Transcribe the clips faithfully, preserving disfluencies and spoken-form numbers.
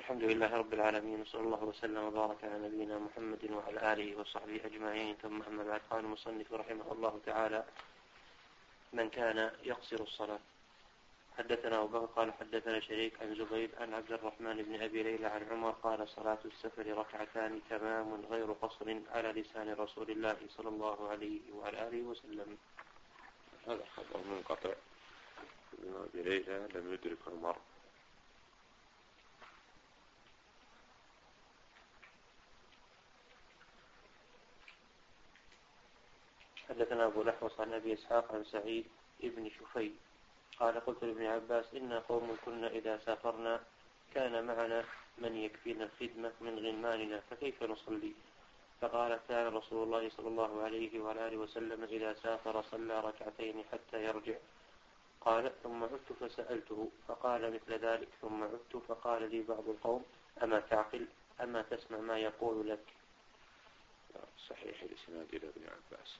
الحمد لله رب العالمين، وصلى الله وسلم وبارك على نبينا محمد وعلى آله وصحبه أجمعين. ثم أما بعد، قال المصنف رحمه الله تعالى: من كان يقصر الصلاة. حدثنا أبو بكر قال حدثنا شريك عن زبيد عن عبد الرحمن بن أبي ليلى عن عمر قال: صلاة السفر ركعتان تمام غير قصر على لسان رسول الله صلى الله عليه وعلى آله وسلم. هذا خبر منقطع. ابن أبي ليلى لم يدرك عمر. حدثنا أبو الأحوص عن أبي إسحاق عن سعيد ابن شفي قال: قلت لابن عباس: إنا قوم كنا إذا سافرنا كان معنا من يكفينا الخدمة من غلماننا فكيف نصلي؟ فقال: كان رسول الله صلى الله عليه وعلى آله وسلم إذا سافر صلى ركعتين حتى يرجع. قال: ثم عدت فسألته فقال مثل ذلك، ثم عدت فقال لي بعض القوم: أما تعقل؟ أما تسمع ما يقول لك؟ صحيح الإسناد إلى ابن عباس.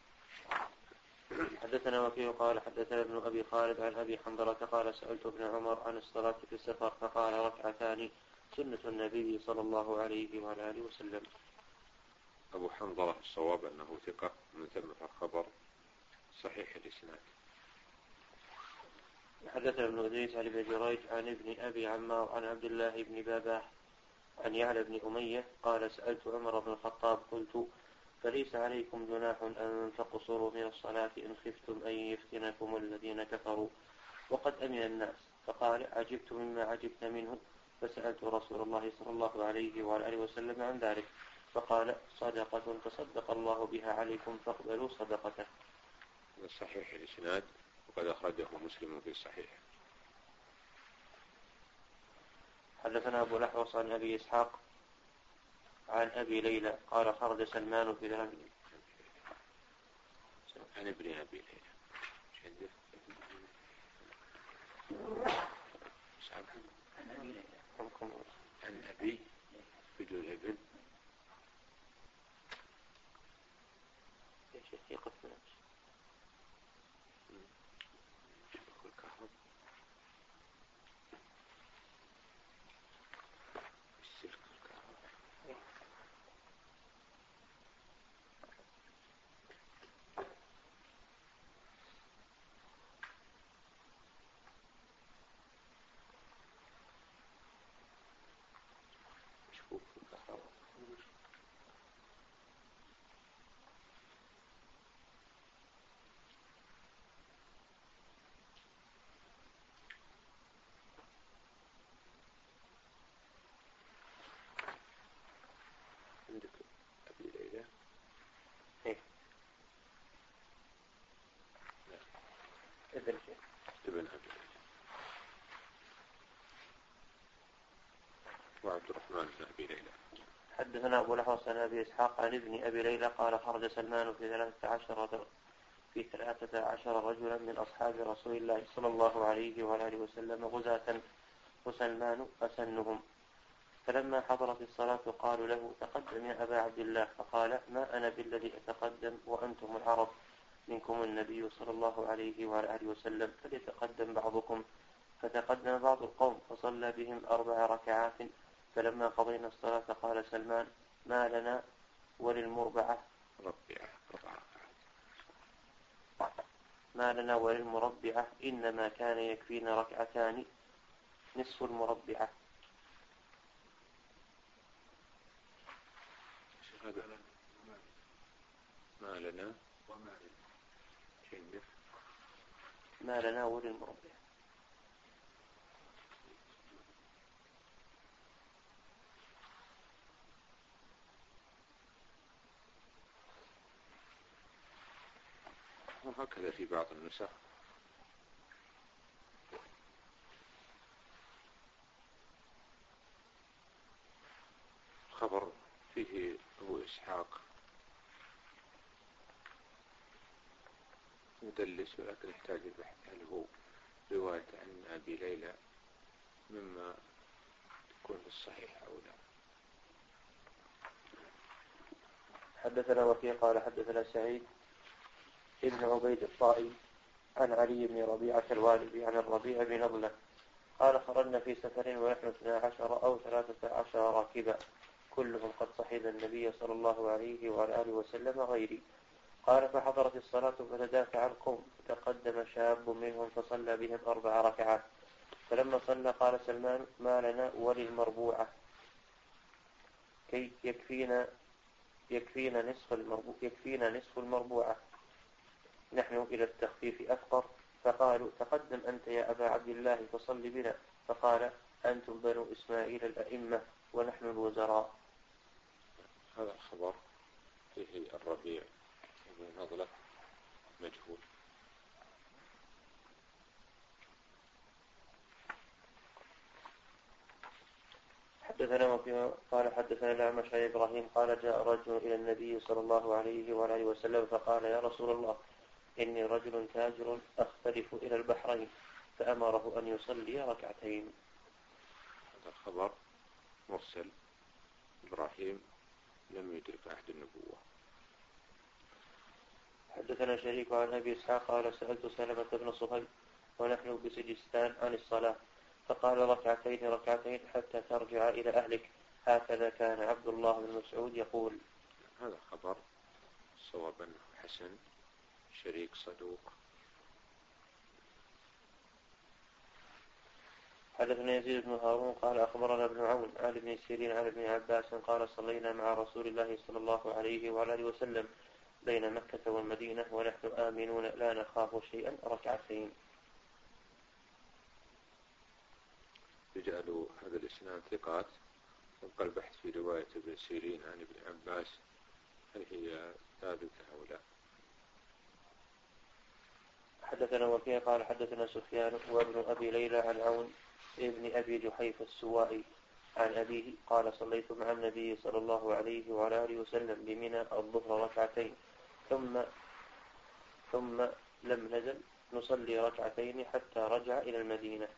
حدثنا وكيع قال حدثنا ابن أبي خالد عن أبي حنظلة قال: سألت ابن عمر عن الصلاة في السفر فقال: ركعتان سنة النبي صلى الله عليه وعلى آله وسلم. أبو حنظلة الصواب أنه ثقة، من ثم الخبر صحيح الإسناد. حدثنا ابن إدريس عن ابن جريج عن ابن أبي عمار عن عبد الله بن باباه عن يعلى بن أمية قال: سألت عمر بن الخطاب قلت: فليس عليكم جناح أن تقصروا من الصلاة إن خفتم أن يفتنكم الذين كفروا وقد أمن الناس. فقال: عجبت مما عجبت منه، فسألت رسول الله صلى الله عليه وعلى آله وسلم عن ذلك، فقال: صدقة تصدق الله بها عليكم فاقبلوا صدقته. صحيح الإسناد، وقد أخرجه مسلم في الصحيح. حدثنا أبو الأحوص عن أبي إسحاق عن أبي ليلى قال: خرج سلمان في ذلك. عن ابن أبي ليلى عن أبي بدون ابن شقيقة نفس الكهرب السلك الكهرب. مشكوك في الكهرب. عندك أبي ليلى؟ إيه؟ لا، ابن شيء ابن أبي ليلى. وعبد الرحمن بن أبي ليلى. حدثنا أبو الأحوص عن أبي إسحاق عن ابن أبي ليلى قال: خرج سلمان في ثلاثة عشر في ثلاثة عشر رجلا من أصحاب رسول الله صلى الله عليه وعلى آله وسلم غزاة، وسلمان أسنهم. فلما حضرت الصلاة قالوا له: تقدم يا أبا عبد الله. فقال: ما أنا بالذي أتقدم وأنتم العرب، منكم النبي صلى الله عليه وعلى آله وسلم، فليتقدم بعضكم. فتقدم بعض القوم فصلى بهم أربع ركعات. فلما قضينا الصلاة قال سلمان: ما لنا وللمربعة ربيعة ربعة ما لنا وللمربعة إنما كان يكفينا ركعتان نصف المربعة. ما لنا ما لنا وللمربعة. وهكذا في بعض النسخ. خبر فيه أبو إسحاق مدلس، ولكن يحتاج البحث هل هو رواية عن أبي ليلى مما تكون في الصحيح أو لا. حدثنا وكيع قال حدثنا سعيد ابن عبيد الطائي عن علي بن ربيعة الوالدي عن الربيع بن نضلة قال خرجنا في سفر ونحن اثنا عشر أو ثلاثة عشر راكبا كلهم قد صحب النبي صلى الله عليه وعلى آله وسلم غيري. قال فحضرت الصلاة فتدافع القوم فتقدم شاب منهم فصلى بهم أربع ركعات. فلما صلى قال سلمان ما لنا وللمربوعة كي يكفينا يكفينا نصف المربوعة يكفينا نصف المربوعة نحن إلى التخفيف أفقر. فقالوا تقدم أنت يا أبا عبد الله فصل بنا. فقال أنتم بنو إسماعيل الأئمة ونحن الوزراء. هذا الخبر فيه الربيع بن نضلة مجهول. حدثنا وفيه قال حدثنا الأعمش عن إبراهيم قال جاء رجل إلى النبي صلى الله عليه وآله وسلم فقال يا رسول الله إني رجل تاجر أختلف إلى البحرين فأمره أن يصلي ركعتين. هذا الخبر مرسل. إبراهيم لم يدرك عهد النبوة. حدثنا شريك عن أبي إسحاق قال سألت سلمة بن صهيب ونحن بسجستان عن الصلاة فقال ركعتين ركعتين حتى ترجع إلى أهلك هكذا كان عبد الله بن مسعود يقول. هذا خبر صوابا حسن. شريك صدوق. حدثنا يزيد بن هارون قال أخبرنا ابن عون عن ابن سيرين عن ابن عباس قال صلينا مع رسول الله صلى الله عليه وآله وسلم بين مكة والمدينة ونحن آمنون لا نخاف شيئا ركعتين. رجال هذا الإسناد ثقات. يبقى البحث في رواية ابن سيرين عن ابن عباس هل هي ثابتة أو لا. حدثنا وكيع قال حدثنا سفيان وابن أبي ليلى عن عون ابن أبي جحيفة السوائي عن أبيه قال صليت مع النبي صلى الله عليه وعلى آله وسلم بمنى الظهر ركعتين ثم ثم لم نزل نصلي ركعتين حتى رجع إلى المدينة.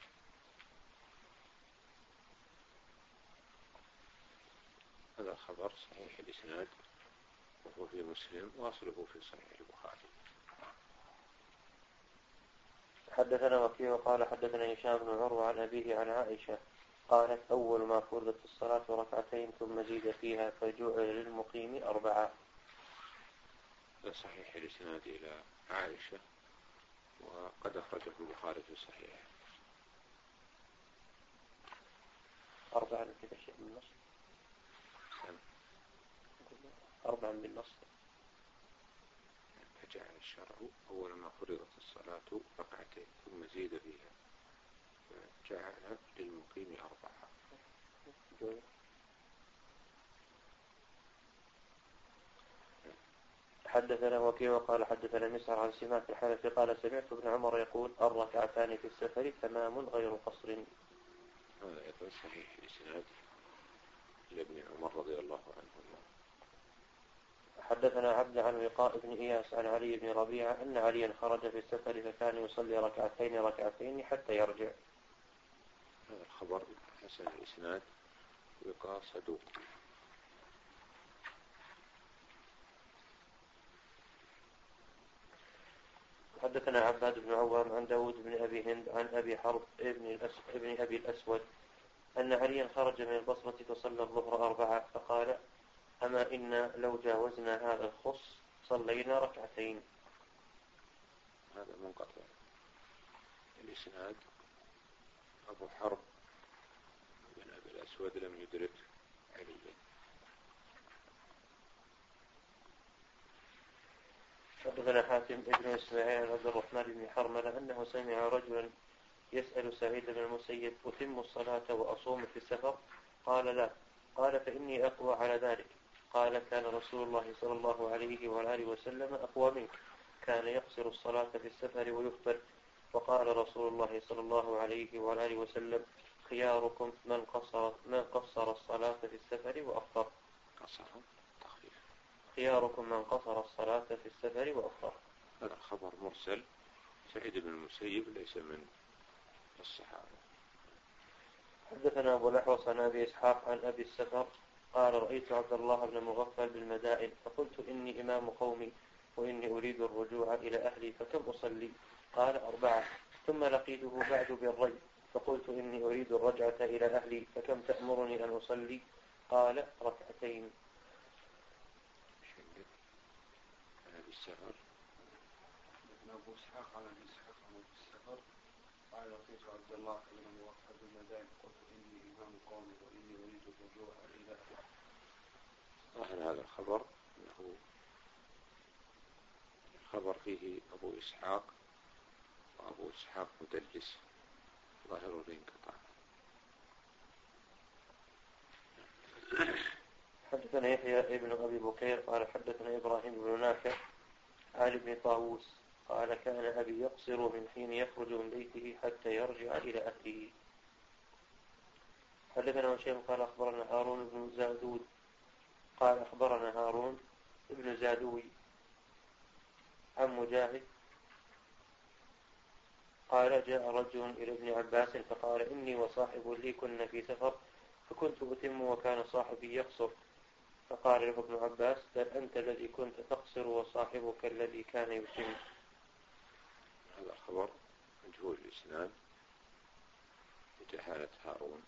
هذا خبر صحيح الإسناد وهو في مسلم واصله في صحيح البخاري. حدثنا وكيع قال حدثنا هشام بن عروة عن أبيه عن عائشة قالت أول ما فرضت الصلاة ركعتين ثم زيد فيها فجعل للمقيم أربعة. صحيح الإسناد إلى عائشة وقد أخرجه البخاري في صحيح. أربعة كذا شيء من النص. أربعا بالنص. فجعل الشرع أول ما فرضت الصلاة ركعتين ثم زيد فيها فجعل للمقيم أربعة. حدثنا وكيع قال حدثنا مسعر عن سماك الحنفي قال سمعت ابن عمر يقول الركعتان في السفر تمام غير قصر. هذا أيضا صحيح الإسناد لابن عمر رضي الله عنهما. حدثنا عبد عن وقاء بن إياس عن علي بن ربيعة أن عليا خرج في السفر فكان يصلي ركعتين ركعتين حتى يرجع. هذا الخبر حسن الإسناد وقاء صدوق. حدثنا عباد بن عوام عن داود بن أبي هند عن أبي حرب ابن, ابن أبي الأسود أن عليا خرج من البصرة فصلى الظهر أربعة فقال أما إن لو جاوزنا هذا الخص صلينا ركعتين. هذا منقطع الإسناد. أبو حرب بن أبي الأسود لم يدرك عليا. حدثنا حاتم ابن إسماعيل عن عبد الرحمن بن حرملة أنه سمع رجلا يسأل سعيد بن المسيب أتم الصلاة وأصوم في السفر؟ قال لا. قال فإني أقوى على ذلك. قال كان رسول الله صلى الله عليه وآله وسلم أقوى منك كان يقصر الصلاة في السفر ويفطر. وقال رسول الله صلى الله عليه وآله وسلم خياركم من قصر, من قصر الصلاة في السفر وأفطر. قصر تخفيف. خياركم من قصر الصلاة في السفر وأفطر. هذا خبر مرسل. سعيد بن المسيب ليس من الصحابة. حدثنا أبو الأحوص عن أبي إسحاق عن أبي السفر قال رأيت عبد الله بن مغفل بالمدائن فقلت إني إمام قومي وإني أريد الرجوع إلى أهلي فكم أصلي؟ قال أربعة. ثم لقيته بعد بالري فقلت إني أريد الرجعة إلى أهلي فكم تأمرني أن أصلي؟ قال ركعتين. بالسفر أبو إسحاق على إسحاق على السفر قال لقيت عبد الله كلمه موفد المدائن قلت إني إمام قومي وإني أريد الرجوع إلى أهلي. ظاهر هذا الخبر أنه الخبر فيه أبو إسحاق وأبو إسحاق مدلس ظاهر الانقطاع. حدثنا يحيى ابن أبي بكير قال حدثنا إبراهيم بن نافع عن ابن طاووس قال كان أبي يقصر من حين يخرج من بيته حتى يرجع إلى أهله. حدثنا هشيم قال أخبرنا هارون بن زادود قال أخبرنا هارون بن زادوي عن مجاهد قال جاء رجل إلى ابن عباس فقال إني وصاحب لي كنا في سفر فكنت أتم وكان صاحبي يقصر فقال له ابن عباس بل أنت الذي كنت تقصر وصاحبك الذي كان يتم. هذا الخبر مجهول الإسناد بجهالة هارون.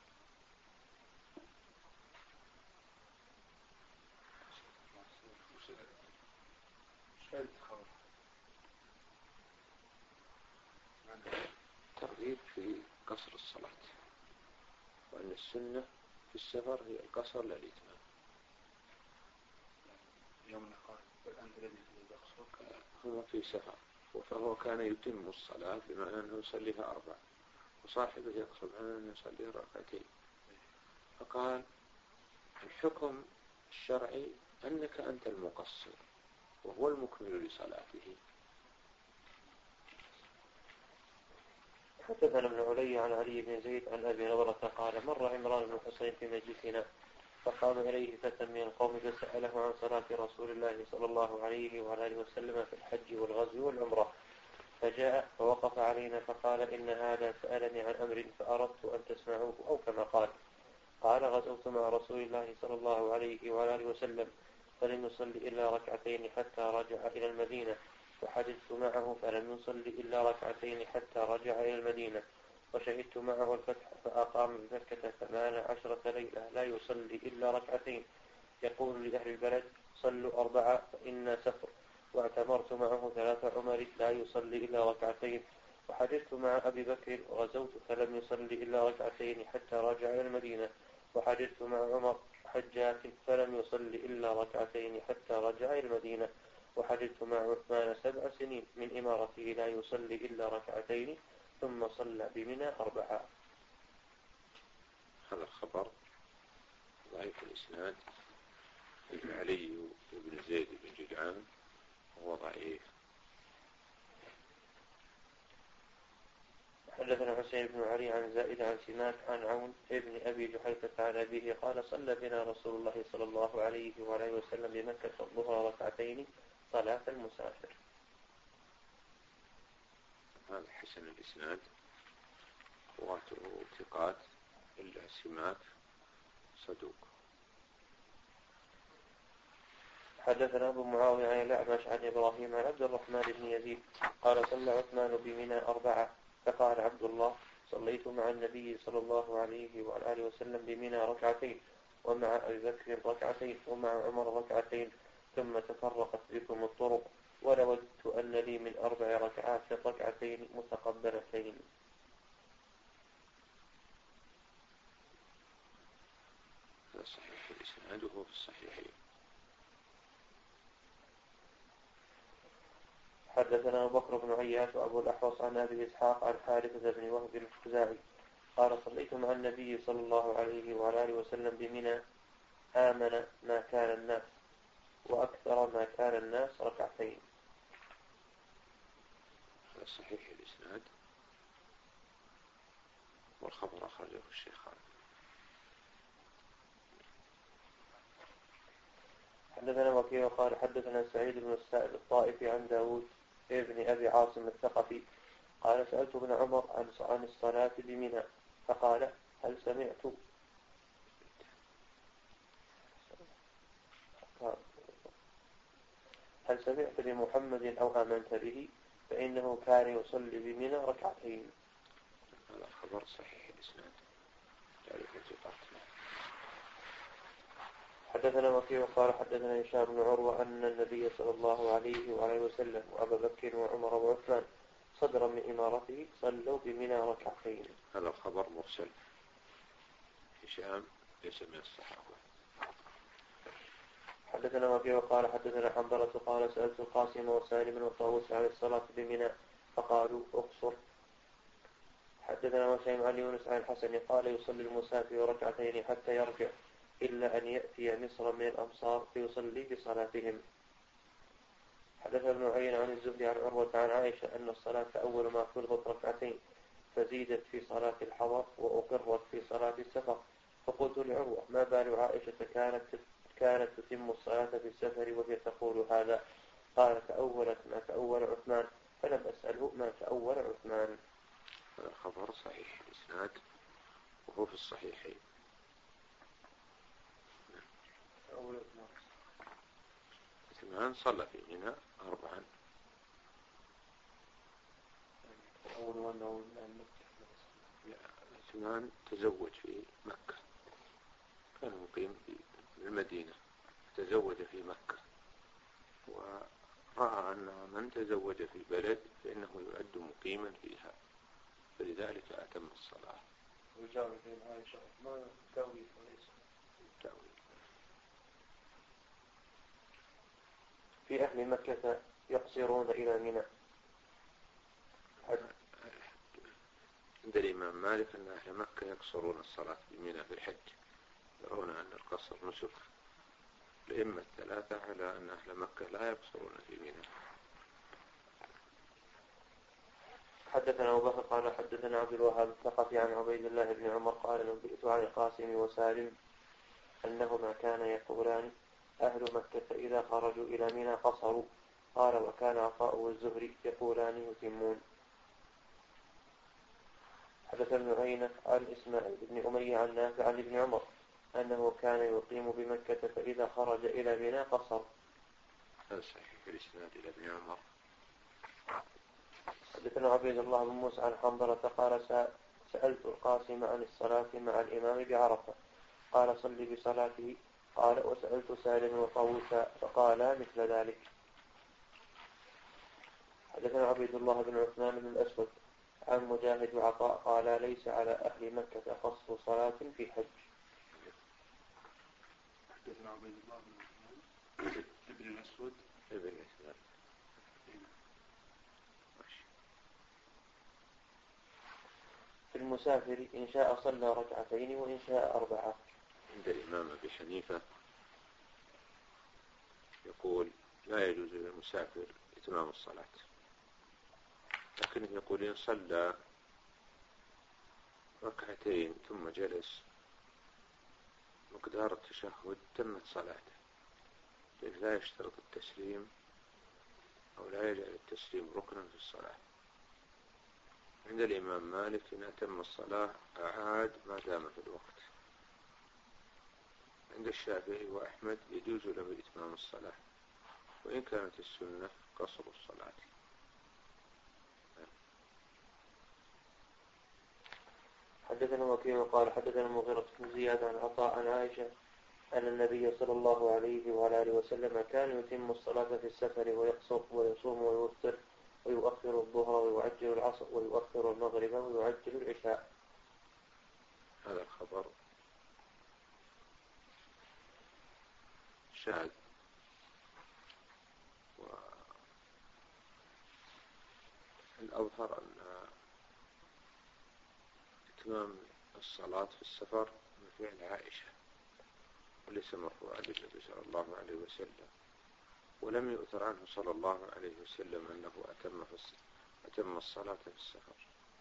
ترغيب في قصر الصلاة وأن السنة في السفر هي القصر لا الإتمام. يوم قال بل أنت الذي كنت تقصر هو في سفر فهو كان يتم الصلاة بمعنى أنه يصليها أربع وصاحبه يقصر بمعنى أنه يصلي ركعتين. فقال الحكم الشرعي أنك أنت المقصر وهو المكمل لصلاته. حدثنا ابن علي عن علي بن زيد عن أبي نضرة قال مر عمران بن حسين في مجلسنا فقام إليه فتى من القوم فسأله عن صلاة رسول الله صلى الله عليه وعلى آله وسلم في الحج والغزو والعمرة فجاء فوقف علينا فقال إن هذا سألني عن أمر فأردت أن تسمعوه أو كما قال. قال غزوت مع رسول الله صلى الله عليه وعلى آله وسلم فلم يصلي إلا ركعتين حتى رجع إلى المدينة وحدثت معه فلم يصلي إلا ركعتين حتى رجع إلى المدينة وشهدت معه الفتح فأقام بمكة ثمان عشرة ليلة لا يصلي إلا ركعتين يقول لأهل البلد صلوا أربعة فإنا سفر واعتمرت معه ثلاث عمر لا يصلي إلا ركعتين وحدثت مع أبي بكر وغزوت فلم يصلي إلا ركعتين حتى رجع إلى المدينة وحدثت مع عمر حجات فلم يصلي إلا ركعتين حتى رجع إلى المدينة وحدثت مع عثمان سبع سنين من إمارته لا يصلي إلا ركعتين ثم صلى بمنى أربعة. هذا الخبر ضعيف الإسناد علي بن زيد بن جدعان وهو ضعيف. حدثنا حسين بن علي عن زائد عن سماك عن عون ابن أبي جحيفة عن أبيه قال صلى بنا رسول الله صلى الله عليه وعلى آله وسلم بمكة الظهر ركعتين صلاة المسافر. هذا حسن الإسناد رواته ثقات إلا سماك صدوق. حدثنا أبو معاوية عن الأعمش عن إبراهيم عن عبد الرحمن بن يزيد قال صلى عثمان بمنى أربعة فقال عبد الله صليت مع النبي صلى الله عليه وعلى آله وسلم بمنى ركعتين ومع أبي بكر ركعتين ومع عمر ركعتين ثم تفرقت بكم الطرق ولودت أن لي من أربع ركعات ركعتين متقبلتين. هذا صحيح الإسناد وهو في الصحيحين. حدثنا أبو بكر بن عياش وأبو الأحوص عن أبي إسحاق عن حارثة بن وهب الخزاعي قال صليت مع النبي صلى الله عليه وعلى آله وسلم بمنى آمن ما كان الناس وأكثر ما كان الناس ركعتين. هذا صحيح الإسناد والخبر أخرجه الشيخان. حدثنا وكيع قال حدثنا سعيد بن السائب الطائفي عن داود ابن أبي عاصم الثقفي قال سألت ابن عمر عن الصلاة بمنى فقال هل سمعت هل سمعت بمحمد أو آمنت به فإنه كان يصلي بمنى ركعتين. هذا خبر صحيح الإسناد تعرف الثقات. حدثنا وكيع قال حدثنا هشام بن عروة أن النبي صلى الله عليه وعليه وسلم وأبا بكر وعمر وعثمان صدرا من إمارته صلوا بمنى ركعتين. هذا الخبر مرسل، هشام ليس من الصحابة. حدثنا وكيع قال حدثنا حنظلة قال سألت القاسم وسالم وطاووس عن الصلاة بمنى فقالوا اقصر. حدثنا وسيم عن يونس عن الحسن قال يصلي المسافر ركعتين حتى يرجع إلا أن يأتي مصر من الأمصار فيصلي بصلاتهم. حدث ابن عين عن الزهري عن عروة عن عائشة أن الصلاة أول ما فرضت ركعتين فزيدت في صلاة الحضر وأقرت في صلاة السفر. فقلت لعروة ما بال عائشة كانت كانت تتم الصلاة في السفر وهي تقول هذا؟ قال تأولت ما تأول عثمان، فلم أسأله ما تأول عثمان. هذا خبر صحيح الإسناد وهو في الصحيحين. عثمان صلى في منى أربعا. عثمان تزوج في مكة، كان مقيم في المدينة تزوج في مكة، ورأى أن من تزوج في بلد فإنه يعد مقيما فيها، فلذلك أتم الصلاة. وجاء بين عائشة ما تأويل وليس تأويل. في أهل مكة يقصرون إلى منى. عند الإمام مالك أن أهل مكة يقصرون الصلاة بمنى في الحج، يرون أن القصر نسك. الأئمة الثلاثة على أن أهل مكة لا يقصرون في منى. حدثنا أبو بكر قال حدثنا عبد الوهاب الثقفي عن عبيد الله بن عمر قال نبئت عن القاسم وسالم أنهما كانا يقولان أهل مكة إذا خرجوا إلى منى قصروا. قال وكان عطاء والزهري يقولان يتمون. حدث ابن عيينة عن إسماعيل بن أمية عن نافع عن ابن عمر أنه كان يقيم بمكة فإذا خرج إلى منى قصر. هذا صحيح في الإسناد إلى ابن عمر. حدثنا عبيد الله بن موسى عن حنظلة قال سألت القاسم عن الصلاة مع الإمام بعرفة قال صلي بصلاته. قال وسألت سالم وطاووسا فقالا مثل ذلك. حدثنا عبيد الله بن عثمان بن الأسود عن مجاهد وعطاء قال ليس على أهل مكة قصر صلاة في حج. حدثنا عبيد الله بن عثمان ابن الأسود ابن الأسود في المسافر إن شاء صلى ركعتين وإن شاء أربعة. عند الإمام أبي حنيفة يقول لا يجوز للمسافر إتمام الصلاة، لكن يقول إن صلى ركعتين ثم جلس مقدار التشهد تمت صلاته، لأن لا يشترط التسليم أو لا يجعل التسليم ركنا في الصلاة. عند الإمام مالك إن أتم الصلاة أعاد ما دام في الوقت. عند الشافعي وأحمد يجوز له إتمام الصلاة وإن كانت السنة قصر الصلاة. حدثنا وكيع قال حدثنا المغيرة بن زياد عن عطاء عن عائشة أن النبي صلى الله عليه وعلى آله وسلم كان يتم الصلاة في السفر ويقصر ويصوم ويفطر ويؤخر الظهر ويعجل العصر ويؤخر المغرب ويعجل العشاء. هذا الخبر شاذ، والأظهر أن إتمام الصلاة في السفر من فعل عائشة وليس مرفوعا للنبي صلى الله عليه وسلم، ولم يؤثر عنه صلى الله عليه وسلم أنه أتم, أتم الصلاة في السفر.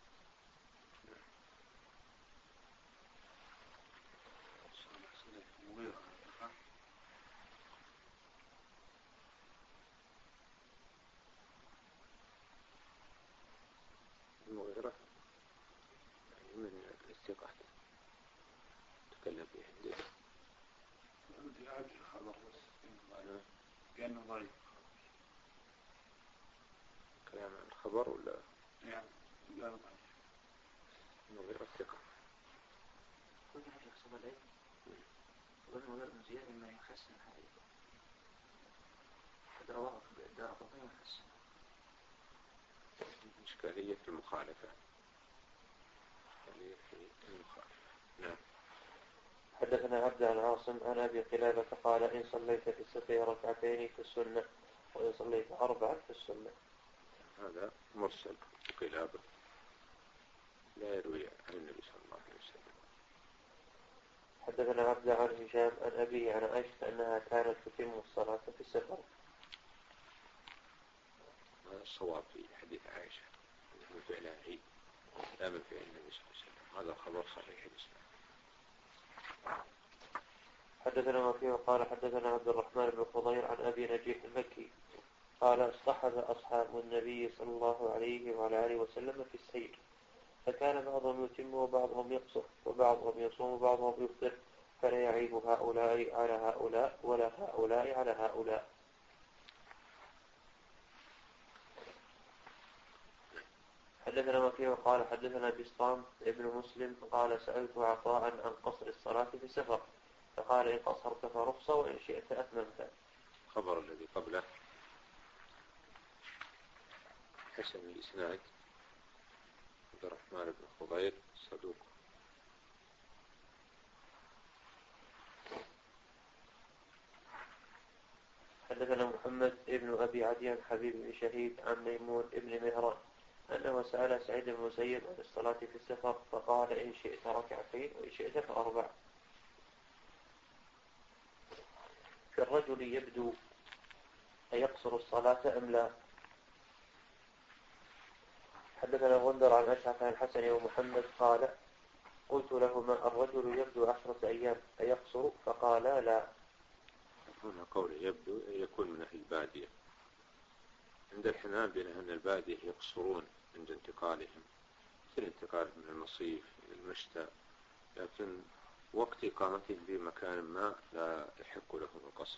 المغيرة يعني من الثقات تكلم به عندنا. عندي أعد الخبر بس كأنه ضعيف. كلام عن الخبر ولا يعني لا ضعيف. المغيرة ثقة. كل هذا يقصد العلم والمغيرة بن زياد ما يحسن هذه قد رواه في الدار قطني يحسن. إشكالية في المخالفة. إشكالية في المخالفة. نعم. حدثنا عبد عن عاصم عن أبي قلابة قال إن صليت في السفر ركعتين في السنة وإن صليت أربعا في السنة. هذا مرسل قلابة لا يروي عن النبي صلى الله عليه وسلم. حدثنا عبد عن هشام عن أبيه عن عائشة أنها كانت تتم الصلاة في السفر. هذا الصواب في حديث عائشة من فعلها هي لا من فعل النبي صلى الله عليه وسلم. هذا خبر صحيح الإسلام. حدثنا وكيع قال حدثنا عبد الرحمن بن خضير عن أبي نجيح المكي قال اصطحب أصحاب النبي صلى الله عليه وعلى آله وسلم في السير فكان بعضهم يتم وبعضهم يقصر وبعضهم يصوم وبعضهم يفطر فلا يعيب هؤلاء على هؤلاء ولا هؤلاء على هؤلاء. حدثنا وكيع قال حدثنا بسطام ابن مسلم قال سألت عطاء عن قصر الصلاة في السفر فقال إن قصرت فرخصة وإن شئت أتممت. خبر الذي قبله حسن الإسناد عبد الرحمن بن خضير صدوق. حدثنا محمد ابن أبي عديان حبيب بن شهيد عن ميمون ابن مهران أنه سأل سعيد بن المسيب عن الصلاة في السفر فقال إن شئت ركعتين وإن شئت فأربع. في الرجل يبدو أيقصر الصلاة أم لا. حدثنا غندر عن أشعث عن الحسن ومحمد قال قلت لهما الرجل يبدو عشرة أيام أيقصر فقالا لا. هنا قول يبدو يكون من أهل البادية. عند الحنابلة أن البادية يقصرون عند انتقالهم مثل انتقالهم من المصيف إلى المشتى لكن وقت إقامتهم في مكان ما لا يحق لهم القصر.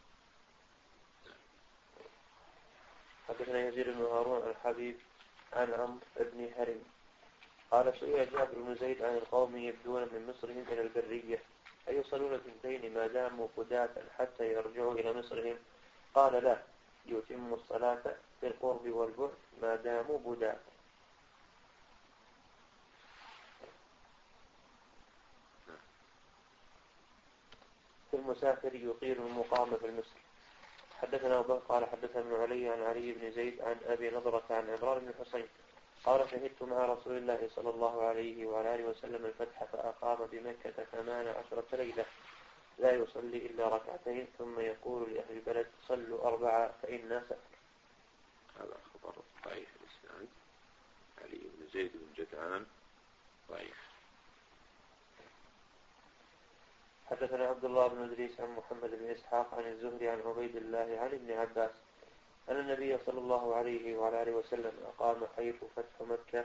حدثنا يزيد بن هارون الحبيب عن عمرو بن هرم قال سئل جابر بن زيد عن القوم يبدون من مصرهم إلى البرية أيصلون اثنتين ما داموا قداة حتى يرجعوا إلى مصرهم قال لا يتم الصلاة في القرب والبعد ما داموا بداة. في المسافر يطيل المقام في المسر. حدثنا أبو بكر قال حدثنا ابن علي عن علي بن زيد عن أبي نضرة عن عمران بن الحصين قال شهدت مع رسول الله صلى الله عليه وعلى آله وسلم الفتح فأقام بمكة ثمان عشرة ليلة لا يصلي إلا ركعتين ثم يقول لأهل البلد صلوا أربعة فإنا سفر. هذا خبر ضعيف الإسناد. علي بن زيد بن جدعان ضعيف. حدثنا عبد الله بن إدريس عن محمد بن إسحاق عن الزهري عن عبيد الله عن ابن عباس أن النبي صلى الله عليه وعلى آله وسلم أقام حيث فتح مكة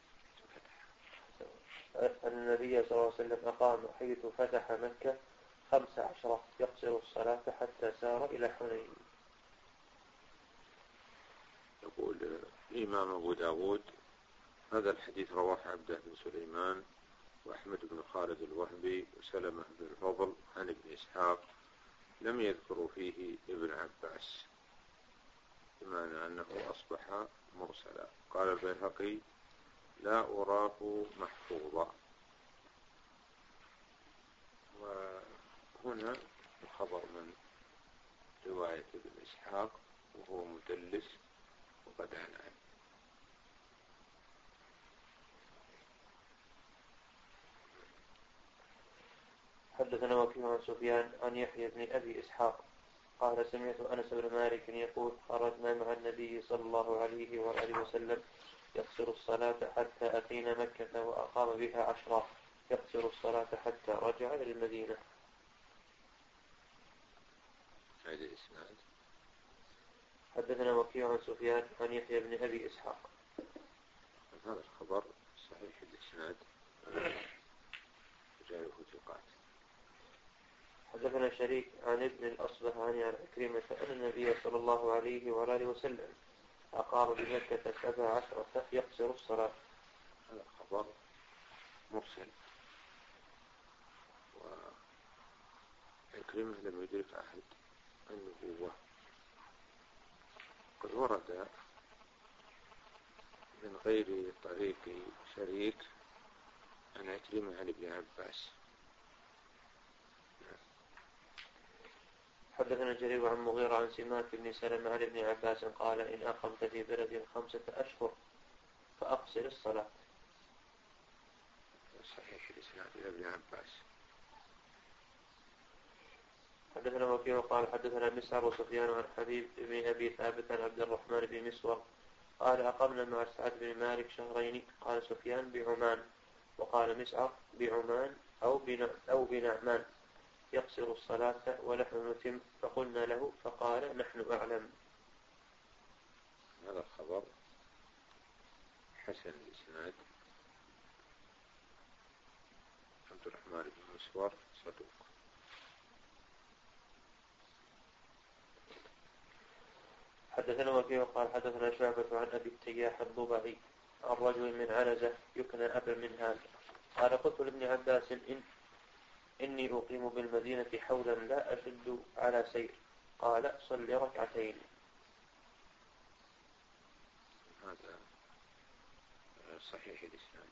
أن النبي صلى الله عليه وسلم أقام حيث فتح مكة خمس عشرة يقصر الصلاة حتى سار إلى حنين. يقول الإمام أبو داود هذا الحديث رواه عبده بن سليمان وأحمد بن خالد الوهبي وسلمة بن الفضل عن ابن إسحاق لم يذكروا فيه ابن عباس بمعنى أنه أصبح مرسلا. قال البيهقي لا أراه محفوظا. وهنا الخبر من رواية ابن إسحاق وهو مدلس وقد عنه. حدثنا وكيع عن سفيان عن يحيى بن أبي إسحاق قال سمعت أنس بن مالك يقول خرجنا مع النبي صلى الله عليه وآله وسلم يقصر الصلاة حتى أتينا مكة وأقام بها عشرة يقصر الصلاة حتى رجع إلى المدينة. هذا الإسناد. حدثنا وكيع عن سفيان عن يحيى بن أبي إسحاق. هذا الخبر صحيح الإسناد رجاله ثقات. حدثنا شريك عن ابن الأصبهاني عن عكرمة أن النبي صلى الله عليه وآله وسلم أقام بمكة سبع عشرة يقصر الصلاة. هذا خبر مرسل. وعكرمة لم يدرك أحد النبوة. قد ورد من غير طريق شريك عن عكرمة عن ابن عباس. حدثنا جرير عن مغيرة عن سماك بن سلمة عن ابن عباس قال إن أقمت في بلد خمسة أشهر فأقصر الصلاة. صحيح الإسناد إلى ابن عباس. حدثنا وكيع قال حدثنا مسعر وسفيان عن حبيب بن أبي ثابت عن عبد الرحمن بن مسور قال أقمنا مع سعد بن مالك شهرين. قال سفيان بعمان وقال مسعر بعمان أو أو بنعمان يقصر الصلاة ونحن نتم. فقلنا له فقال نحن أعلم. هذا الخبر حسن الإسناد. عبد الرحمن بن مسور صدوق. حدثنا وكيع قال حدثنا شعبة عن أبي التياح الضبعي عن رجل من عنزة يكنى أبا من هذا قال قلت لابن عباس إن إني أقيم بالمدينة حولا لا أشد على سير. قال صل ركعتين. هذا صحيح الإسناد.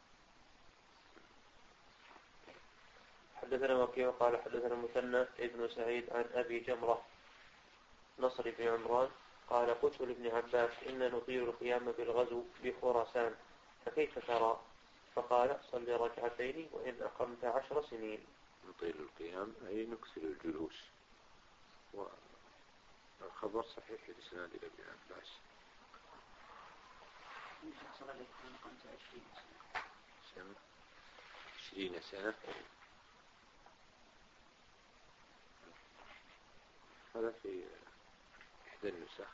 حدثنا وكيع قال حدثنا مثنى ابن سعيد عن أبي جمرة نصر بن عمران قال قلت لابن عباس إن نطيل القيام بالغزو بخراسان فكيف ترى؟ فقال صل ركعتين وإن أقمت عشر سنين. نطيل القيام أي نكسر الجلوس. والخبر صحيح الإسناد إلى ابن عباس. سنة عشرين سنة. هذا في إحدى النسخ.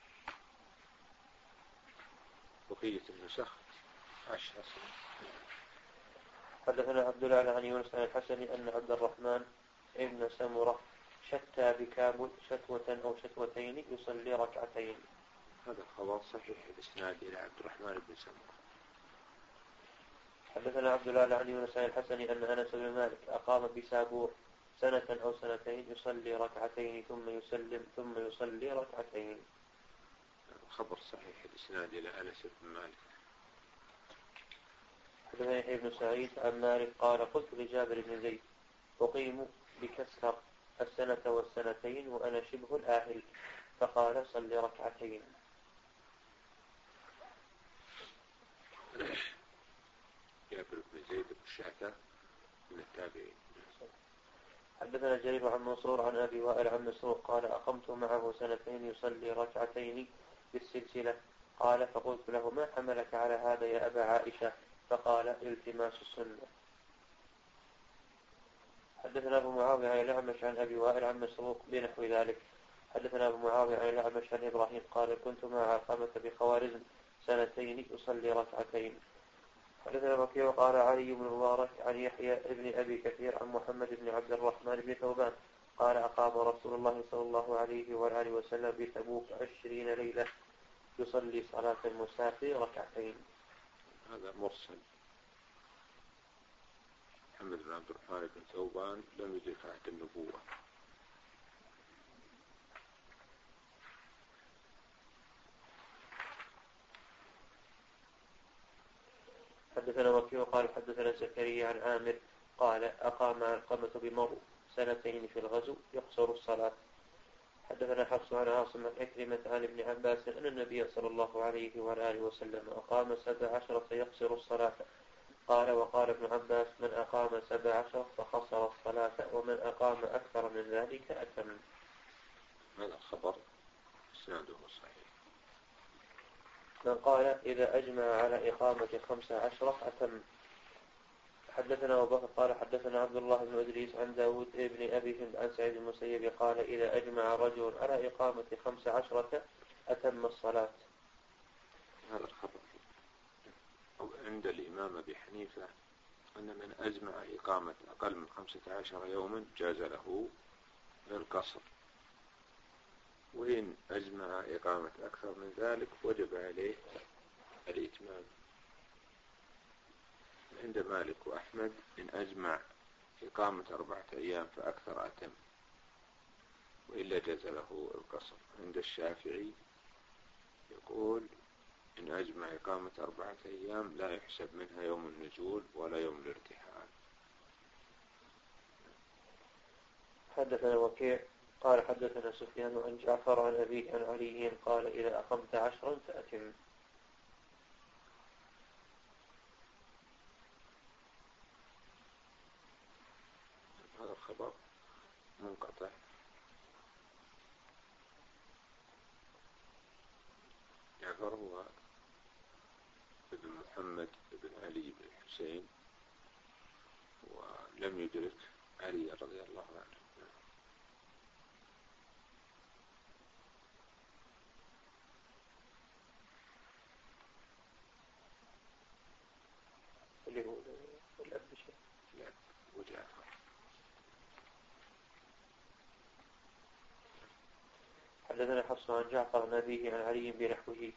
بقية النسخ عشر سنة. حدثنا عبد الله عن يونس عن الحسن أن عبد الرحمن ابن سمرة شتى بكابل شتوة أو شتوتين يصلي ركعتين. هذا خبر صحيح الإسناد إلى عبد الرحمن بن سمرة. حدثنا عبد الله عن يونس عن الحسن أن أنس بن مالك أقام بسابور سنة أو سنتين يصلي ركعتين ثم يسلم ثم يصلي ركعتين. خبر صحيح الإسناد إلى أنس بن مالك. حدثنا يحيى بن سعيد عن مالك قال قلت لجابر بن زيد أقيم بكسر السنة والسنتين وأنا شبه الآهل. فقال صل ركعتين. جابر بن زيد بن شعثة من التابعين. حدثنا جرير عن منصور عن أبي وائل عن مسروق قال أقمت معه سنتين يصلي ركعتين بالسلسلة. قال فقلت له ما حملك على هذا يا أبا عائشة؟ فقال التماس السنة. حدثنا أبو معاوية عن الأعمش عن أبي وائل عن مسروق بنحو ذلك. حدثنا أبو معاوية عن الأعمش عن إبراهيم قال كنت مع علقمة بخوارزم سنتين يصلي ركعتين. حدثنا وكيع قال علي بن المبارك عن يحيى بن أبي كثير عن محمد بن عبد الرحمن بن ثوبان قال أقام رسول الله صلى الله عليه وآله وسلم بتبوك عشرين ليلة يصلي صلاة المسافر ركعتين. هذا مرسل. محمد بن عبد الرحمن بن ثوبان لم يدرك عهد النبوة. حدثنا وكيع قال حدثنا زكريا عن عامر قال أقام علقمة بمر سنتين في الغزو يقصر الصلاة. حدثنا حفص عن عاصم عكرمة عن ابن عباس أن النبي صلى الله عليه وآله وسلم أقام سبع عشرة يقصر الصلاة. قال وقال ابن عباس من أقام سبع عشرة فقصر الصلاة ومن أقام أكثر من ذلك أتم. هذا الخبر إسناده صحيح. من قال إذا أجمع على إقامة خمس عشرة أتم. حدثنا أبو بكر قال حدثنا عبد الله بن إدريس عن داود بن أبي هند عن سعيد المسيب قال إذا أجمع رجل على إقامة خمس عشرة أتم الصلاة. هذا الخبر أو عند الإمام أبي حنيفة أن من أجمع إقامة أقل من خمسة عشر يوما جاز له القصر، وإن أجمع إقامة أكثر من ذلك وجب عليه الإتمام. عند مالك وأحمد إن أجمع إقامة أربعة أيام فأكثر أتم، وإلا جاز له القصر. عند الشافعي يقول إن أجمع إقامة أربعة أيام لا يحسب منها يوم النزول ولا يوم الارتحال. حدثنا وكيع قال حدثنا سفيان عن جعفر عن أبيه عن علي قال إذا أقمت عشرا فأتم. هذا الخبر منقطع. جعفر هو ابن محمد بن علي بن الحسين ولم يدرك علي رضي الله عنه. اللي هو الأب شيء لا وجعفر. حدثنا حفص عن جعفر عن أبيه عن علي بنحوه.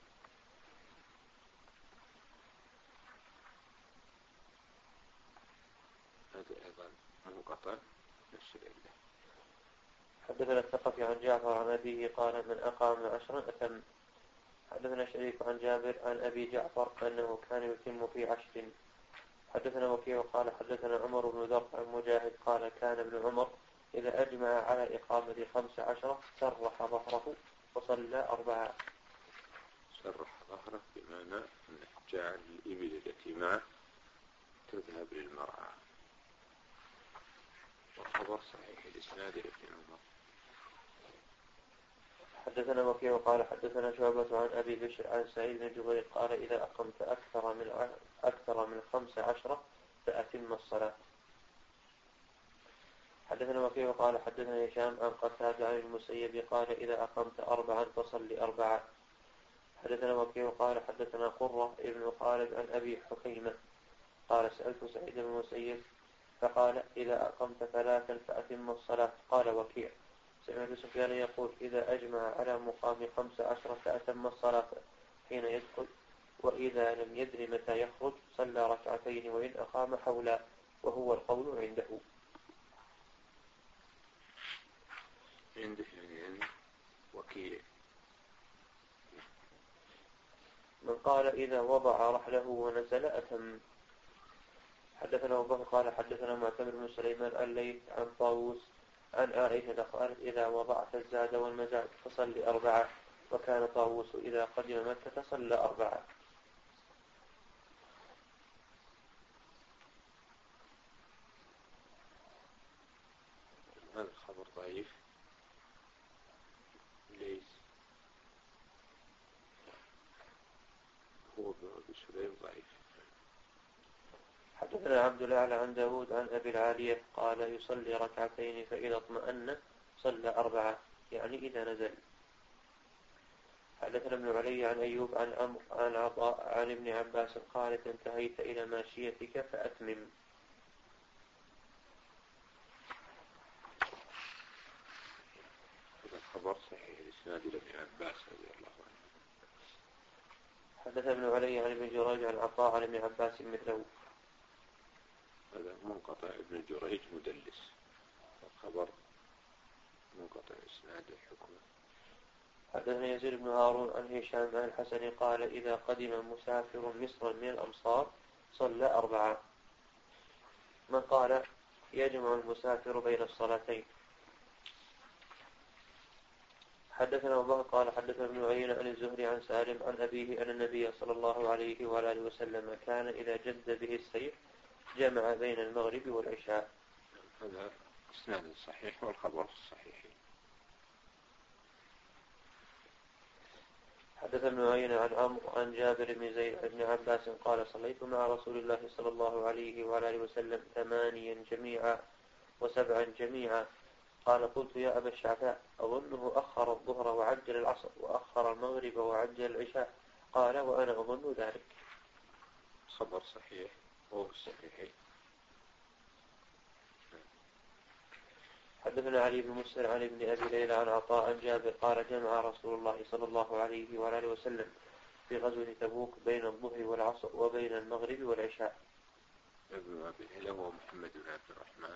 هذا أيضا منقطع نفس العلة. حدثنا الثقفي عن جعفر عن أبيه قال من أقام عشرا أتم. حدثنا شريك عن جابر عن أبي جعفر أنه كان يتم في عشر. حدثنا وكيع قال حدثنا عمر بن ذر عن مجاهد قال كان ابن عمر إذا أجمع على إقامة خمس عشرة سرح ظهره وصلى أربعة. سرح ظهره بمعنى أنه جعل الإبل التي معه تذهب للمرعى. والخبر صحيح الإسناد لابن عمر. حدثنا وكيع قال حدثنا شعبة عن أبي بشر عن سعيد بن جبير قال إذا أقمت أكثر من أكثر من خمس عشرة فأتم الصلاة. حدثنا وكيع قال حدثنا هشام عن قتادة عن المسيب قال إذا أقمت أربعا فصل أربعة. حدثنا وكيع قال حدثنا قرة ابن خالد عن أبي حكيمة قال سألت سعيد بن المسيب فقال إذا أقمت ثلاثا فأتم الصلاة. قال وكيع سمعت سفيان يقول إذا أجمع على مقام خمس عشرة فأتم الصلاة حين يدخل، وإذا لم يدري متى يخرج صلى ركعتين وإن أقام حولا، وهو القول عنده. عنده يعني وكيع. من قال إذا وضع رحله ونزل أتم. حدثنا أبو بكر قال حدثنا معتمر بن سليمان الليث عن طاووس عن عائشة قالت إذا وضعت الزاد والمزاد فصل أربعة، وكان طاووس إذا قدم مكة صلى أربعة. هذا الخبر ضعيف. ليس هو ابن سليم ضعيف. حدثنا عبد الأعلى عن داود عن أبي العالية قال يصلي ركعتين فإذا اطمأن صلى أربعة، يعني إذا نزل. حدثنا ابن علي عن أيوب عن عمرو عن عطاء عن ابن عباس قالت انتهيت إلى ماشيتك فأتمم. هذا الخبر صحيح الإسناد لابن عباس رضي الله عنه. حدثنا ابن علي عن ابن جريج عن عطاء عن ابن عباس مثله. هذا منقطع. ابن جريج مدلس. الخبر منقطع إسناد حكمه. حدثنا يزيد بن هارون عن هشام عن الحسن قال إذا قدم مسافر مصر من الأمصار صلى أربعة. من قال يجمع المسافر بين الصلاتين. حدثنا أبو بكر قال حدثنا ابن عيينة عن الزهري عن سالم عن أبيه أن النبي صلى الله عليه وآله وسلم كان إذا جد به السير جمع بين المغرب والعشاء. هذا إسناد صحيح والخبر صحيح. حدثنا ابن عيينة عن عمرو عن جابر بن زيد عن ابن عباس قال صليت مع رسول الله صلى الله عليه وآله وسلم ثمانيا جميعا وسبعا جميعا. قال قلت يا أبا الشعثاء أظنه أخر الظهر وعجل العصر وأخر المغرب وعجل العشاء. قال وأنا أظن ذلك. خبر صحيح وهو الصحيحين. حدثنا علي بن مسر عن ابن أبي ليلى عن عطاء عن جابر قال جمع رسول الله صلى الله عليه وآله وسلم في غزوة تبوك بين الظهر والعصر وبين المغرب والعشاء. ابن أبي ليلى هو محمد بن عبد الرحمن.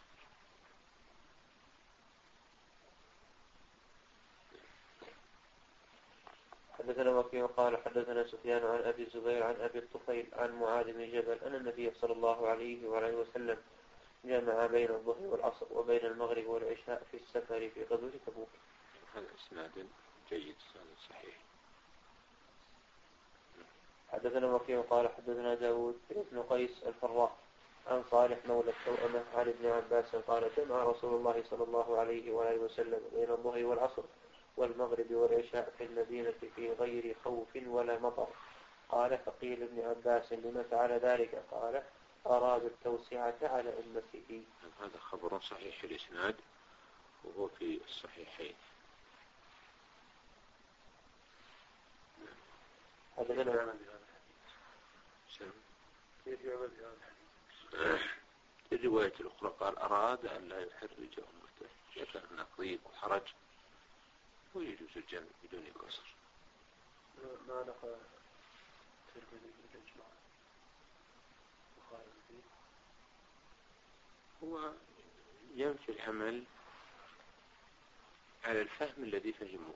حدثنا وكيع قال حدثنا سفيان عن أبي الزبير عن أبي الطفيل عن معاذ بن جبل أن النبي صلى الله عليه وعليه وسلم جمع بين الظهر والعصر وبين المغرب والعشاء في السفر في غزوة تبوك. هذا إسناد جيد صحيح. حدثنا وكيع قال حدثنا داود بن قيس الفراء عن صالح مولى التوأمة عن ابن عباس قال جمع رسول الله صلى الله عليه وآله وسلم بين الظهر والعصر والمغرب والعشاء في المدينة في غير خوف ولا مطر. قال فقيل ابن عباس لما فعل ذلك؟ قال أراد التوسعة على أمته. هذا خبر صحيح الإسناد وهو في الصحيحين. حدثنا الرواية الأخرى قال أراد أن لا يحرج أمته، يكون هناك ضيق وحرج ويجوز الجمع بدون قصر. ما لقى ترمذي بالإجماع وخالف فيه. هو ينفي العمل على الفهم الذي فهموه.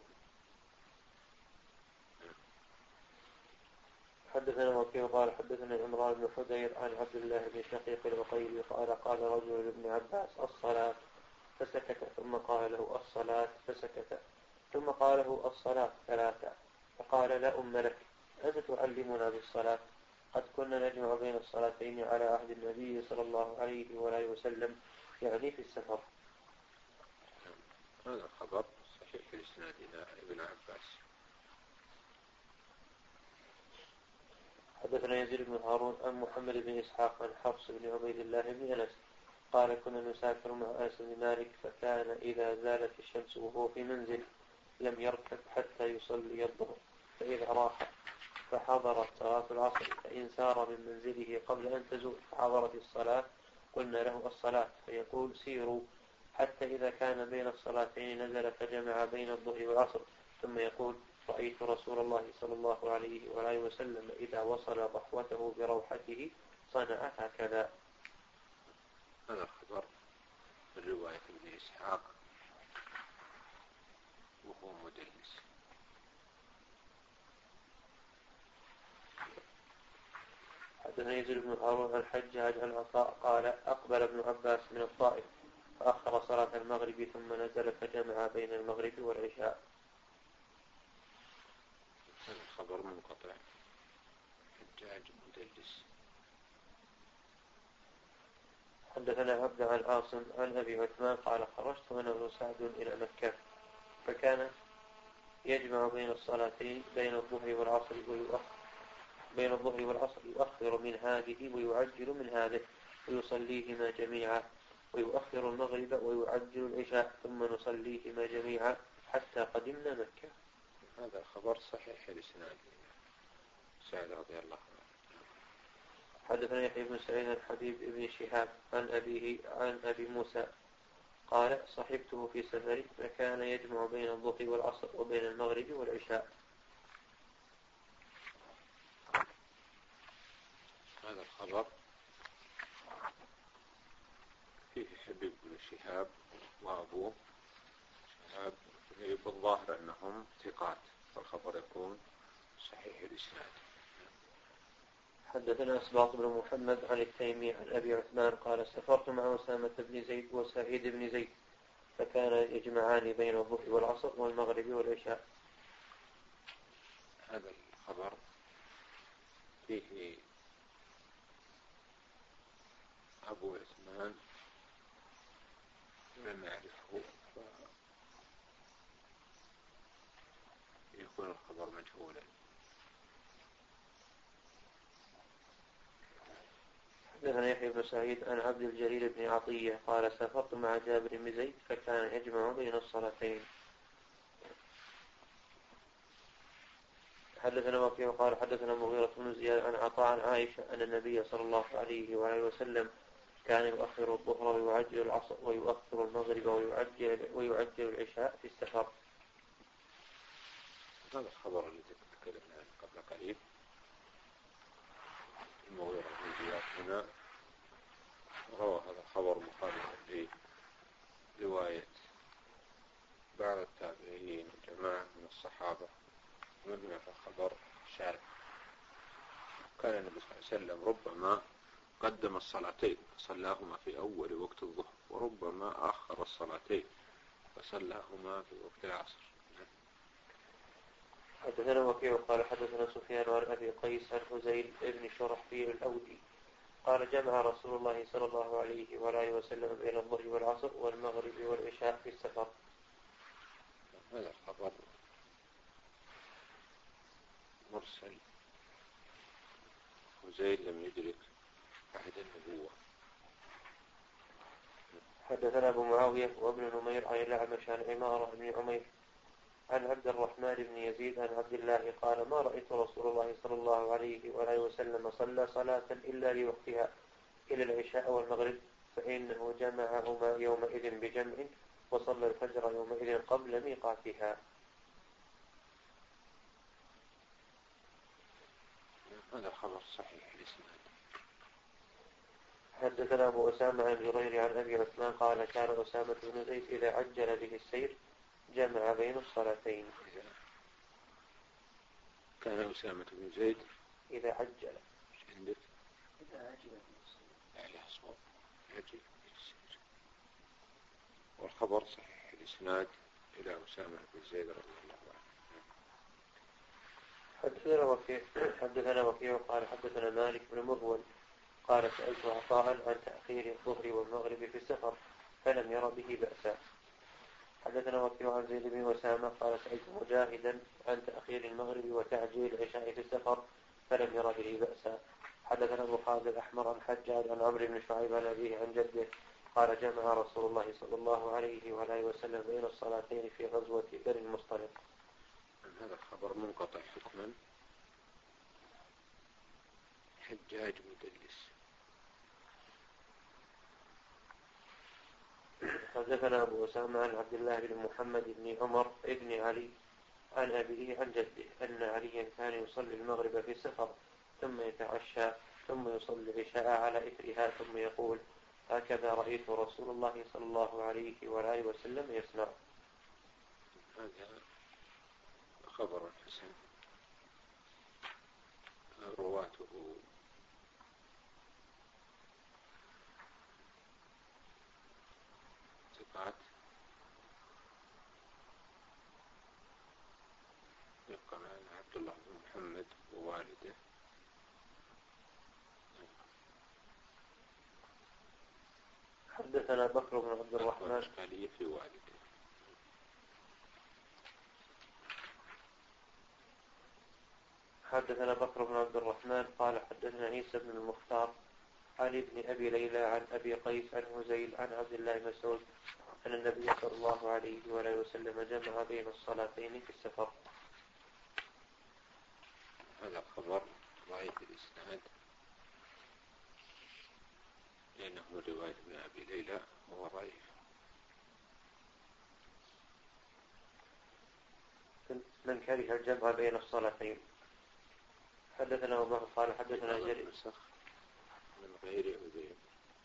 حدثنا وكيع قال حدثنا عمران بن حدير عن عبد الله بن شقيق العقيلي قال قال رجل لابن عباس الصلاة فسكت ثم قال له الصلاة فسكت ثم قال له الصلاة ثلاثة فقال لا أم لك أنت تعلمنا بالصلاة قد كنا نجمع بين الصلاتين على عهد النبي صلى الله عليه وآله وسلم يعني في السفر. هذا الخبر صحيح في الإسناد إلى ابن عباس. حدثنا يزيد بن هارون عن محمد بن إسحاق عن حفص بن عبيد الله بن أنس قال كنا نسافر مع أنس بن مالك فكان إذا زالت الشمس وهو في منزل لم يركب حتى يصلي الظهر فإذا راح فحضرت صلاة العصر فإن سار من منزله قبل أن تزول فحضرت الصلاة قلنا له الصلاة فيقول سيروا حتى إذا كان بين الصلاتين نزل فجمع بين الظهر والعصر ثم يقول رأيت رسول الله صلى الله عليه وآله وسلم إذا وصل ضحوته بروحته صنع هكذا. هذا الخبر من رواية ابن إسحاق وهو مدلس. حدثنا يزيد بن هارون عن حجاج عن عطاء قال أقبل ابن عباس من الطائف فأخر صلاة المغرب ثم نزل فجمع بين المغرب والعشاء. هذا الخبر منقطع. حجاج مدلس. حدثنا عبد عن عاصم عن أبي عثمان قال خرجت أنا وسعد إلى مكة فكان يجمع بين الصلاتين بين الظهر والعصر ويؤخر بين الظهر والعصر يؤخر من هذه ويعجل من هذه ويصليهما جميعا ويؤخر المغرب ويعجل العشاء ثم نصليهما جميعا حتى قدمنا مكة. هذا الخبر صحيح الإسناد سعد رضي الله عنه. حدثنا يحيى بن سعيد عن حبيب بن شهاب عن أبيه عن أبي موسى قال صحبته في سفر فكان يجمع بين الظهر والعصر وبين المغرب والعشاء. هذا الخبر فيه حبيب بن شهاب وأبوه شهاب بالظاهر أنهم ثقات فالخبر يكون صحيح الإسناد. حدثنا أسباط بن محمد عن التيمي عن أبي عثمان قال سافرت مع أسامة بن زيد وسعيد بن زيد فكان يجمعان بين الظهر والعصر والمغرب والعشاء. هذا الخبر فيه أبو عثمان لم يعرفه يكون الخبر مجهولا. حدثنا يحيى بن سعيد عن عبد الجليل بن عطية قال سافرت مع جابر بن زيد فكان يجمع بين الصلاتين. حدثنا وكيع قال حدثنا مغيرة بن زياد عن عطاء عن عائشة أن النبي صلى الله عليه وآله وسلم كان يؤخر الظهر ويعجل العصر ويؤخر المغرب ويعجل ويعجل العشاء في السفر. هذا الخبر الذي تكلمنا عنه قبل قليل المغيرة بن زياد هنا روى هذا الخبر مخالف لرواية بعض التابعين وجماعة من الصحابة ومبنى في الخبر شاذ. كان النبي صلى الله عليه وسلم ربما قدم الصلاتين فصلاهما في أول وقت الظهر، وربما أخر الصلاتين فصلاهما في وقت العصر. حدثنا وكيع قال حدثنا سفيان عن أبي قيس عن حزيل بن شرحبيل الأودي قال جمع رسول الله صلى الله عليه وآله وسلم بين الظهر والعصر والمغرب والعشاء في السفر. هذا الخبر مرسل، حزيل لم يدرك عهد النبوة. حدثنا أبو معاوية وابن نمير عن الأعمش عن عمارة بن عمير عن عبد الرحمن بن يزيد عن عبد الله قال ما رأيت رسول الله صلى الله عليه وآله وسلم صلى صلاة إلا لوقتها إلى العشاء والمغرب، فإنه جمعهما يومئذ بجمع وصلى الفجر يومئذ قبل ميقاتها. هذا خبر صحيح الإسناد. حدثنا أبو أسامة عن جرير عن أبي عثمان قال كان أسامة بن زيد إذا عجل به السير جمع بين الصلاتين. كان أسامة بن زيد إذا عجل ايش عندك؟ إذا عجل به السير. لا صواب عجل به السير. والخبر صحيح الإسناد إلى أسامة بن زيد رضي الله عنه. حدثنا وكيع حدثنا وكيع قال حدثنا مالك بن مغول قال سألت عطاء عن تأخير الظهر والمغرب في السفر فلم ير به بأسا. حدثنا وكيع عن زيد بن وسامة قال سألت مجاهدا عن تأخير المغرب وتعجيل العشاء في السفر فلم ير به بأسا. حدثنا أبو خالد الأحمر عن حجاج عن عمرو بن شعيب عن أبيه عن جده قال جمع رسول الله صلى الله عليه وآله وسلم بين الصلاتين في غزوة بني المصطلق. هذا الخبر منقطع حكما. حجاج مدلس. حدثنا أبو أسامة عن عبد الله بن محمد بن عمر بن علي عن أبيه عن جده أن عليا كان يصلي المغرب في السفر ثم يتعشى ثم يصلي العشاء على إثرها ثم يقول هكذا رأيت رسول الله صلى الله عليه وآله وسلم يصنع. هذا خبر حسن رواته ثقات يبقى معنا عبد الله بن محمد ووالده. حدثنا بكر بن عبد الرحمن إشكالية في والده. حدثنا بكر بن عبد الرحمن قال حدثنا عيسى بن المختار عن ابن أبي ليلى عن أبي قيس عن هزيل عن عبد الله بن مسعود أن النبي صلى الله عليه وآله وسلم جمع بين الصلاتين في السفر. هذا الخبر ضعيف الإسناد لأنه رواية ابن أبي ليلى وهو ضعيف. من كره الجمع بين الصلاتين. حدثنا أبو بكر قال حدثنا جرير من غير أذين.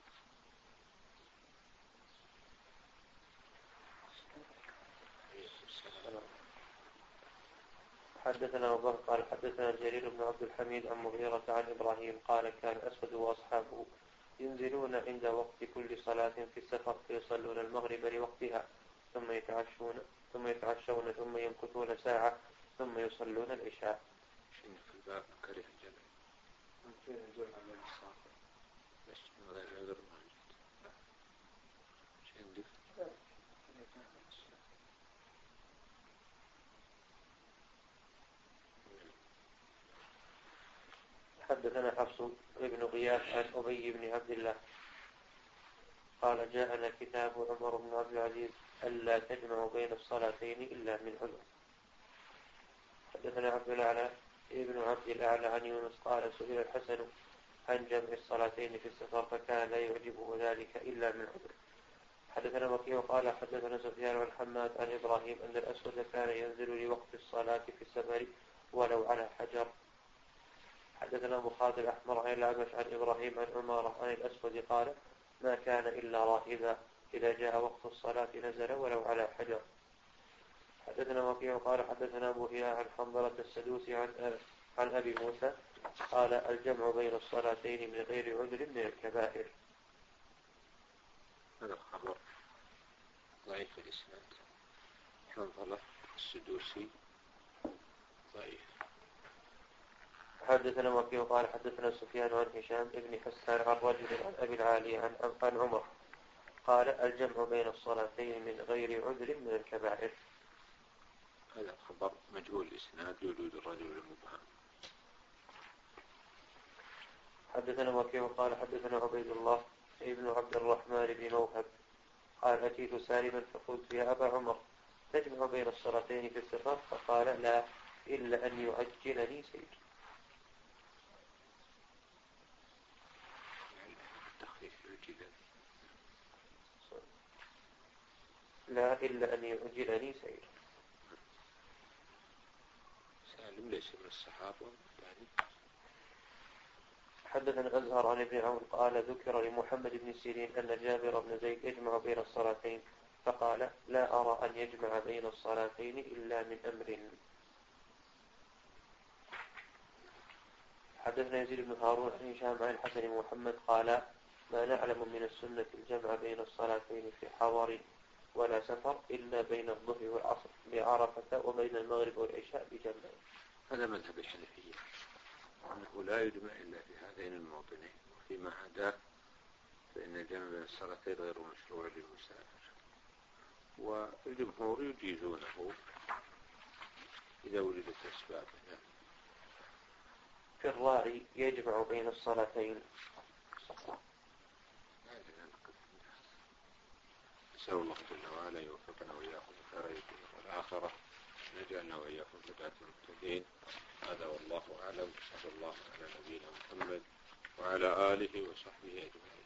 حدثنا أبو بكر قال حدثنا جرير بن عبد الحميد عن مغيرة عن إبراهيم قال كان أسود وأصحابه ينزلون عند وقت كل صلاة في السفر فيصلون المغرب لوقتها ثم يتعشون ثم يتعشون ثم يمكثون ساعة ثم يصلون العشاء. شنو في الباب كره الجمع. فيه الجمع بين الصلاتين. بس من غير عذر ما جد. ايش عندك؟ حدثنا حفص بن غياث عن أبي بن عبد الله قال جاءنا كتاب عمر بن عبد العزيز ألا تجمع بين الصلاتين إلا من عذر. حدثنا عبد الأعلى ابن عبد الأعلى عن يونس قال سئل الحسن عن جمع الصلاتين في السفر فكان لا يعجبه ذلك إلا من عذر. حدثنا وكيع قال حدثنا سفيان عن حماد عن إبراهيم أن الأسود كان ينزل لوقت الصلاة في السفر ولو على حجر. حدثنا أبو خالد الأحمر عن الأعمش عن إبراهيم عن عمارة عن الأسود قال ما كان إلا راهبا إذا جاء وقت الصلاة نزل ولو على حجر. حدثنا وكيع قال حدثنا أبو هلال عن حنظلة السدوسي عن عن أبي موسى قال الجمع بين الصلاتين من غير عذر من الكبائر. هذا الخبر ضعيف الإسناد. حنظلة السدوسي ضعيف. حدثنا وكيع قال حدثنا سفيان عن هشام ابن حسان عن رجل عن أبي العالي عن عن عمر قال الجمع بين الصلاتين من غير عذر من الكبائر. هذا الخبر مجهول الإسناد لوجود الرجل المبهم. حدثنا وكيع قال حدثنا عبيد الله ابن عبد الرحمن بن موهب قال أتيت سالما فقلت يا أبا عمر تجمع بين الصلاتين في السفر؟ فقال لا إلا أن يعجلني سير. لا إلا أن يعجلني سير. سالم ليس من الصحابة يعني. حدثنا الأزهر عن ابن عون قال ذكر لمحمد بن سيرين أن جابر بن زيد يجمع بين الصلاتين فقال لا أرى أن يجمع بين الصلاتين إلا من أمر. حدثنا يزيد بن هارون عن هشام عن الحسن بن محمد قال ما نعلم من السنة الجمع بين الصلاتين في حضر ولا سفر إلا بين الظهر والعصر بعرفة وبين المغرب والعشاء بجمع. هذا مذهب الحنفية أنه لا يجمع إلا في هذين الموطنين وفيما عداه فإن الجمع بين الصلاتين غير مشروع للمسافر. والجمهور يجيزونه إذا وجدت أسباب. في الراعي يجمع بين الصلاتين. نسأل الله جل وعلا يوفقنا وإياكم لخير الدنيا والآخرة نجعلنا وإياكم هداة المهتدين. هذا والله أعلم. صلى الله على نبينا محمد وعلى آله وصحبه أجمعين.